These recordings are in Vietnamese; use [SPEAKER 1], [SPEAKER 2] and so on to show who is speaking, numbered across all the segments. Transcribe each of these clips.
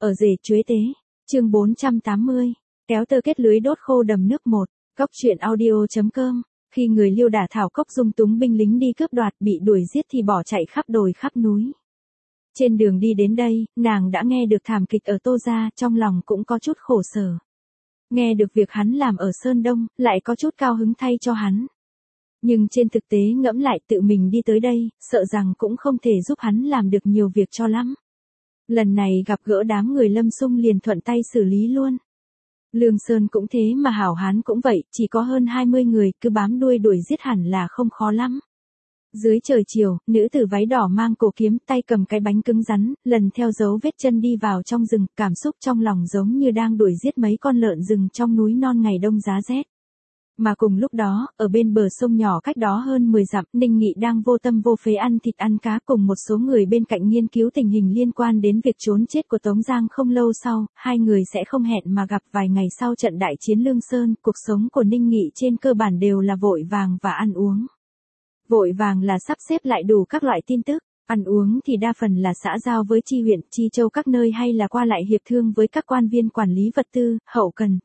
[SPEAKER 1] Ở rể chuế tế, chương 480, kéo tơ kết lưới đốt khô đầm nước một, góc truyện audio.com, khi người Liêu đả thảo cốc dung túng binh lính đi cướp đoạt bị đuổi giết thì bỏ chạy khắp đồi khắp núi. Trên đường đi đến đây, nàng đã nghe được thảm kịch ở Tô Gia, trong lòng cũng có chút khổ sở. Nghe được việc hắn làm ở Sơn Đông, lại có chút cao hứng thay cho hắn. Nhưng trên thực tế ngẫm lại tự mình đi tới đây, sợ rằng cũng không thể giúp hắn làm được nhiều việc cho lắm. Lần này gặp gỡ đám người Lâm Xung liền thuận tay xử lý luôn. Lương Sơn cũng thế mà hảo hán cũng vậy, chỉ có hơn 20 người, cứ bám đuôi đuổi giết hẳn là không khó lắm. Dưới trời chiều, nữ tử váy đỏ mang cổ kiếm, tay cầm cái bánh cứng rắn, lần theo dấu vết chân đi vào trong rừng, cảm xúc trong lòng giống như đang đuổi giết mấy con lợn rừng trong núi non ngày đông giá rét. Mà cùng lúc đó, ở bên bờ sông nhỏ cách đó hơn 10 dặm, Ninh Nghị đang vô tâm vô phế ăn thịt ăn cá cùng một số người bên cạnh nghiên cứu tình hình liên quan đến việc trốn chết của Tống Giang. Không lâu sau, hai người sẽ không hẹn mà gặp. Vài ngày sau trận đại chiến Lương Sơn, cuộc sống của Ninh Nghị trên cơ bản đều là vội vàng và ăn uống. Vội vàng là sắp xếp lại đủ các loại tin tức, ăn uống thì đa phần là xã giao với chi huyện, chi châu các nơi hay là qua lại hiệp thương với các quan viên quản lý vật tư, hậu cần,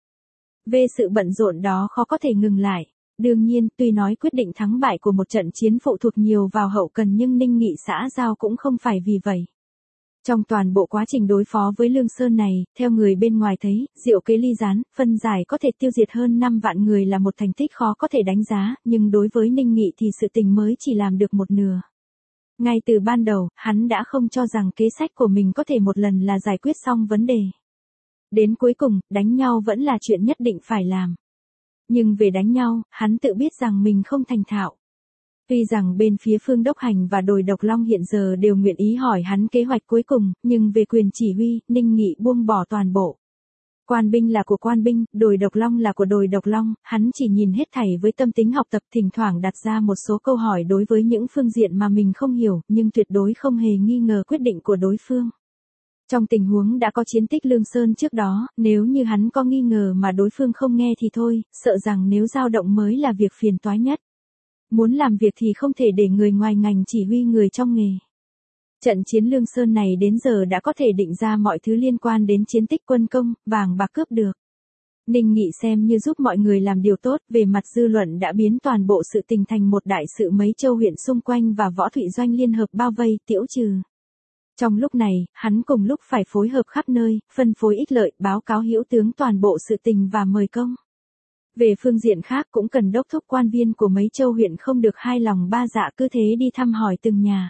[SPEAKER 1] về sự bận rộn đó khó có thể ngừng lại. Đương nhiên, tuy nói quyết định thắng bại của một trận chiến phụ thuộc nhiều vào hậu cần nhưng Ninh Nghị xã giao cũng không phải vì vậy. Trong toàn bộ quá trình đối phó với Lương Sơn này, theo người bên ngoài thấy, diệu kế ly gián, phân giải có thể tiêu diệt hơn 5 vạn người là một thành tích khó có thể đánh giá, nhưng đối với Ninh Nghị thì sự tình mới chỉ làm được một nửa. Ngay từ ban đầu, hắn đã không cho rằng kế sách của mình có thể một lần là giải quyết xong vấn đề. Đến cuối cùng, đánh nhau vẫn là chuyện nhất định phải làm. Nhưng về đánh nhau, hắn tự biết rằng mình không thành thạo. Tuy rằng bên phía Phương Đốc Hành và đồi Độc Long hiện giờ đều nguyện ý hỏi hắn kế hoạch cuối cùng, nhưng về quyền chỉ huy, Ninh Nghị buông bỏ toàn bộ. Quan binh là của quan binh, đồi Độc Long là của đồi Độc Long, hắn chỉ nhìn hết thảy với tâm tính học tập, thỉnh thoảng đặt ra một số câu hỏi đối với những phương diện mà mình không hiểu, nhưng tuyệt đối không hề nghi ngờ quyết định của đối phương. Trong tình huống đã có chiến tích Lương Sơn trước đó, nếu như hắn có nghi ngờ mà đối phương không nghe thì thôi, sợ rằng nếu dao động mới là việc phiền toái nhất. Muốn làm việc thì không thể để người ngoài ngành chỉ huy người trong nghề. Trận chiến Lương Sơn này đến giờ đã có thể định ra mọi thứ liên quan đến chiến tích quân công, vàng bạc cướp được. Ninh Nghị xem như giúp mọi người làm điều tốt, về mặt dư luận đã biến toàn bộ sự tình thành một đại sự mấy châu huyện xung quanh và Võ Thụy Doanh liên hợp bao vây, tiễu trừ. Trong lúc này, hắn cùng lúc phải phối hợp khắp nơi, phân phối ích lợi, báo cáo hữu tướng toàn bộ sự tình và mời công. Về phương diện khác cũng cần đốc thúc quan viên của mấy châu huyện không được hai lòng ba dạ cứ thế đi thăm hỏi từng nhà.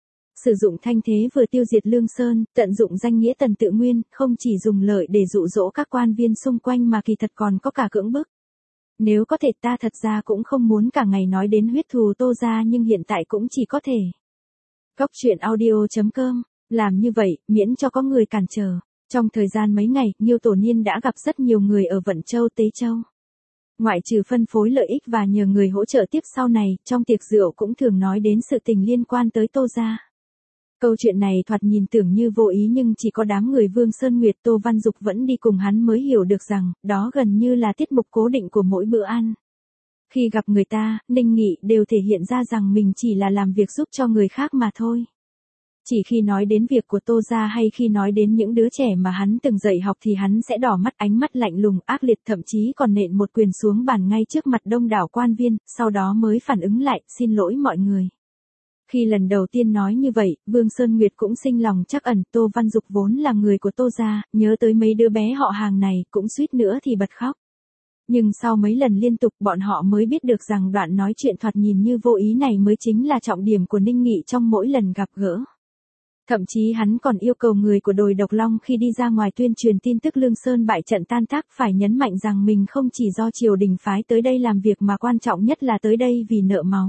[SPEAKER 1] Sử dụng thanh thế vừa tiêu diệt Lương Sơn, tận dụng danh nghĩa Tần Tự Nguyên, không chỉ dùng lợi để dụ dỗ các quan viên xung quanh mà kỳ thật còn có cả cưỡng bức. Nếu có thể ta thật ra cũng không muốn cả ngày nói đến huyết thù Tô Gia nhưng hiện tại cũng chỉ có thể. Góc truyện audio.com, làm như vậy, miễn cho có người cản trở. Trong thời gian mấy ngày, Nhiêu Tổ Niên đã gặp rất nhiều người ở Vận Châu, Tế Châu. Ngoại trừ phân phối lợi ích và nhờ người hỗ trợ tiếp sau này, trong tiệc rượu cũng thường nói đến sự tình liên quan tới Tô Gia. Câu chuyện này thoạt nhìn tưởng như vô ý nhưng chỉ có đám người Vương Sơn Nguyệt Tô Văn Dục vẫn đi cùng hắn mới hiểu được rằng, đó gần như là tiết mục cố định của mỗi bữa ăn. Khi gặp người ta, Ninh Nghị đều thể hiện ra rằng mình chỉ là làm việc giúp cho người khác mà thôi. Chỉ khi nói đến việc của Tô Gia hay khi nói đến những đứa trẻ mà hắn từng dạy học thì hắn sẽ đỏ mắt, ánh mắt lạnh lùng ác liệt, thậm chí còn nện một quyền xuống bàn ngay trước mặt đông đảo quan viên, sau đó mới phản ứng lại, xin lỗi mọi người. Khi lần đầu tiên nói như vậy, Vương Sơn Nguyệt cũng sinh lòng trắc ẩn, Tô Văn Dục vốn là người của Tô Gia, nhớ tới mấy đứa bé họ hàng này, cũng suýt nữa thì bật khóc. Nhưng sau mấy lần liên tục bọn họ mới biết được rằng đoạn nói chuyện thoạt nhìn như vô ý này mới chính là trọng điểm của Ninh Nghị trong mỗi lần gặp gỡ. Thậm chí hắn còn yêu cầu người của đồi Độc Long khi đi ra ngoài tuyên truyền tin tức Lương Sơn bại trận tan tác phải nhấn mạnh rằng mình không chỉ do triều đình phái tới đây làm việc mà quan trọng nhất là tới đây vì nợ máu.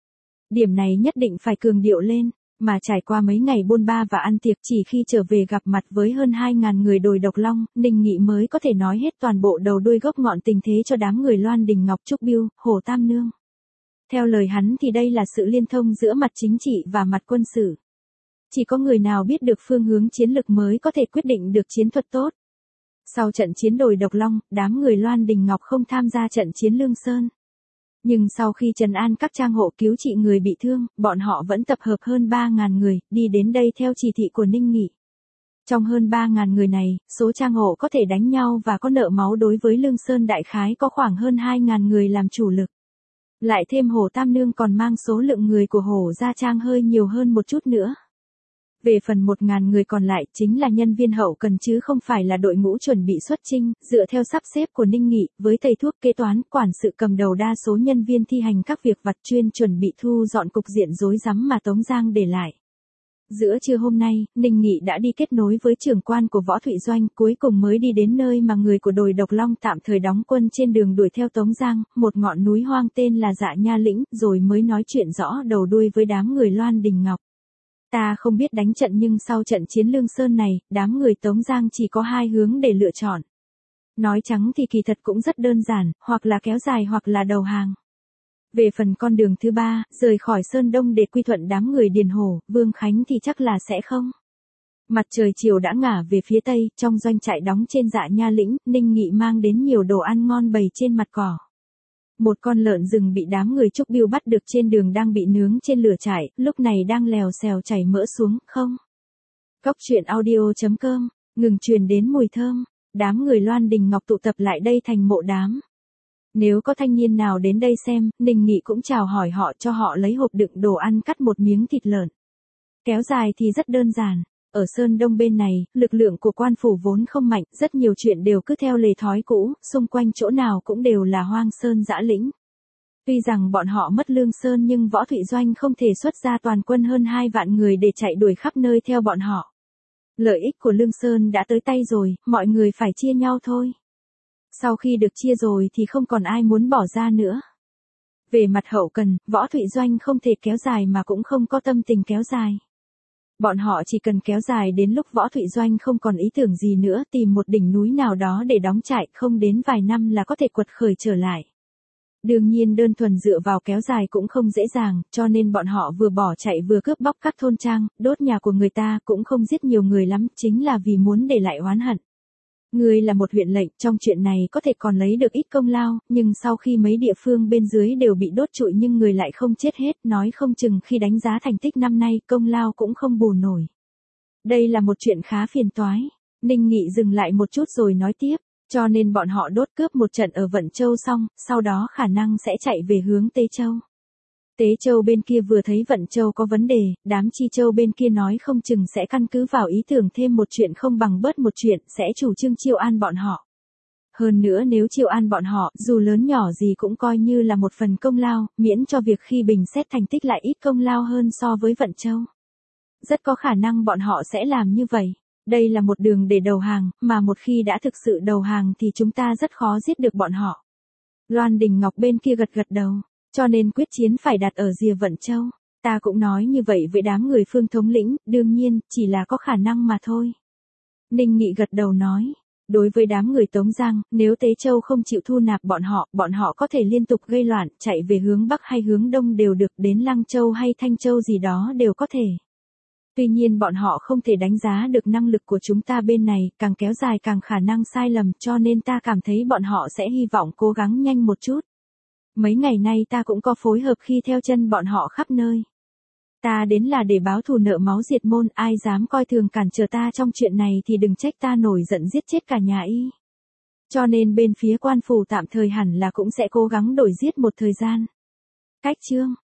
[SPEAKER 1] Điểm này nhất định phải cường điệu lên, mà trải qua mấy ngày bôn ba và ăn tiệc chỉ khi trở về gặp mặt với hơn 2.000 người đồi Độc Long, Ninh Nghị mới có thể nói hết toàn bộ đầu đuôi gốc ngọn tình thế cho đám người Loan Đình Ngọc Trúc Biêu, Hồ Tam Nương. Theo lời hắn thì đây là sự liên thông giữa mặt chính trị và mặt quân sự. Chỉ có người nào biết được phương hướng chiến lược mới có thể quyết định được chiến thuật tốt. Sau trận chiến đồi Độc Long, đám người Loan Đình Ngọc không tham gia trận chiến Lương Sơn. Nhưng sau khi trấn an các trang hộ cứu trị người bị thương, bọn họ vẫn tập hợp hơn 3.000 người, đi đến đây theo chỉ thị của Ninh Nghị. Trong hơn 3.000 người này, số trang hộ có thể đánh nhau và có nợ máu đối với Lương Sơn đại khái có khoảng hơn 2.000 người làm chủ lực. Lại thêm Hồ Tam Nương còn mang số lượng người của Hồ Gia Trang hơi nhiều hơn một chút nữa. Về phần 1.000 người còn lại chính là nhân viên hậu cần chứ không phải là đội ngũ chuẩn bị xuất chinh, dựa theo sắp xếp của Ninh Nghị, với thầy thuốc kế toán, quản sự cầm đầu đa số nhân viên thi hành các việc vặt chuyên chuẩn bị thu dọn cục diện rối rắm mà Tống Giang để lại. Giữa trưa hôm nay, Ninh Nghị đã đi kết nối với trưởng quan của Võ Thụy Doanh, cuối cùng mới đi đến nơi mà người của đồi Độc Long tạm thời đóng quân trên đường đuổi theo Tống Giang, một ngọn núi hoang tên là Dạ Nha Lĩnh, rồi mới nói chuyện rõ đầu đuôi với đám người Loan Đình Ngọc. Ta không biết đánh trận nhưng sau trận chiến Lương Sơn này, đám người Tống Giang chỉ có hai hướng để lựa chọn. Nói trắng thì kỳ thật cũng rất đơn giản, hoặc là kéo dài hoặc là đầu hàng. Về phần con đường thứ ba, rời khỏi Sơn Đông để quy thuận đám người Điền Hổ, Vương Khánh thì chắc là sẽ không. Mặt trời chiều đã ngả về phía tây, trong doanh trại đóng trên Dạ Nha Lĩnh, Ninh Nghị mang đến nhiều đồ ăn ngon bày trên mặt cỏ. Một con lợn rừng bị đám người Trúc Biêu bắt được trên đường đang bị nướng trên lửa trại, lúc này đang lèo xèo chảy mỡ xuống, không. Cóc truyện audio.com, ngừng truyền đến mùi thơm, đám người Loan Đình Ngọc tụ tập lại đây thành mộ đám. Nếu có thanh niên nào đến đây xem, Ninh Nghị cũng chào hỏi họ cho họ lấy hộp đựng đồ ăn cắt một miếng thịt lợn. Kéo dài thì rất đơn giản. Ở Sơn Đông bên này, lực lượng của quan phủ vốn không mạnh, rất nhiều chuyện đều cứ theo lề thói cũ, xung quanh chỗ nào cũng đều là hoang sơn dã lĩnh. Tuy rằng bọn họ mất Lương Sơn nhưng Võ Thụy Doanh không thể xuất ra toàn quân hơn 2 vạn người để chạy đuổi khắp nơi theo bọn họ. Lợi ích của Lương Sơn đã tới tay rồi, mọi người phải chia nhau thôi. Sau khi được chia rồi thì không còn ai muốn bỏ ra nữa. Về mặt hậu cần, Võ Thụy Doanh không thể kéo dài mà cũng không có tâm tình kéo dài. Bọn họ chỉ cần kéo dài đến lúc Võ Thụy Doanh không còn ý tưởng gì nữa, tìm một đỉnh núi nào đó để đóng trại, không đến vài năm là có thể quật khởi trở lại. Đương nhiên đơn thuần dựa vào kéo dài cũng không dễ dàng, cho nên bọn họ vừa bỏ chạy vừa cướp bóc các thôn trang, đốt nhà của người ta, cũng không giết nhiều người lắm, chính là vì muốn để lại oán hận. Người là một huyện lệnh, trong chuyện này có thể còn lấy được ít công lao, nhưng sau khi mấy địa phương bên dưới đều bị đốt trụi nhưng người lại không chết hết, nói không chừng khi đánh giá thành tích năm nay công lao cũng không bù nổi. Đây là một chuyện khá phiền toái. Ninh Nghị dừng lại một chút rồi nói tiếp, cho nên bọn họ đốt cướp một trận ở Vận Châu xong, sau đó khả năng sẽ chạy về hướng Tế Châu. Tế Châu bên kia vừa thấy Vận Châu có vấn đề, đám Chi Châu bên kia nói không chừng sẽ căn cứ vào ý tưởng thêm một chuyện không bằng bớt một chuyện, sẽ chủ trương chiêu an bọn họ. Hơn nữa nếu chiêu an bọn họ, dù lớn nhỏ gì cũng coi như là một phần công lao, miễn cho việc khi bình xét thành tích lại ít công lao hơn so với Vận Châu. Rất có khả năng bọn họ sẽ làm như vậy. Đây là một đường để đầu hàng, mà một khi đã thực sự đầu hàng thì chúng ta rất khó giết được bọn họ. Loan Đình Ngọc bên kia gật gật đầu. Cho nên quyết chiến phải đặt ở rìa Vận Châu. Ta cũng nói như vậy với đám người Phương thống lĩnh, đương nhiên, chỉ là có khả năng mà thôi. Ninh Nghị gật đầu nói, đối với đám người Tống Giang, nếu Tế Châu không chịu thu nạp bọn họ có thể liên tục gây loạn, chạy về hướng Bắc hay hướng Đông đều được, đến Lăng Châu hay Thanh Châu gì đó đều có thể. Tuy nhiên bọn họ không thể đánh giá được năng lực của chúng ta bên này, càng kéo dài càng khả năng sai lầm, cho nên ta cảm thấy bọn họ sẽ hy vọng cố gắng nhanh một chút. Mấy ngày nay ta cũng có phối hợp khi theo chân bọn họ khắp nơi. Ta đến là để báo thù nợ máu diệt môn, ai dám coi thường cản trở ta trong chuyện này thì đừng trách ta nổi giận giết chết cả nhà y. Cho nên bên phía quan phủ tạm thời hẳn là cũng sẽ cố gắng đổi giết một thời gian. Cách chương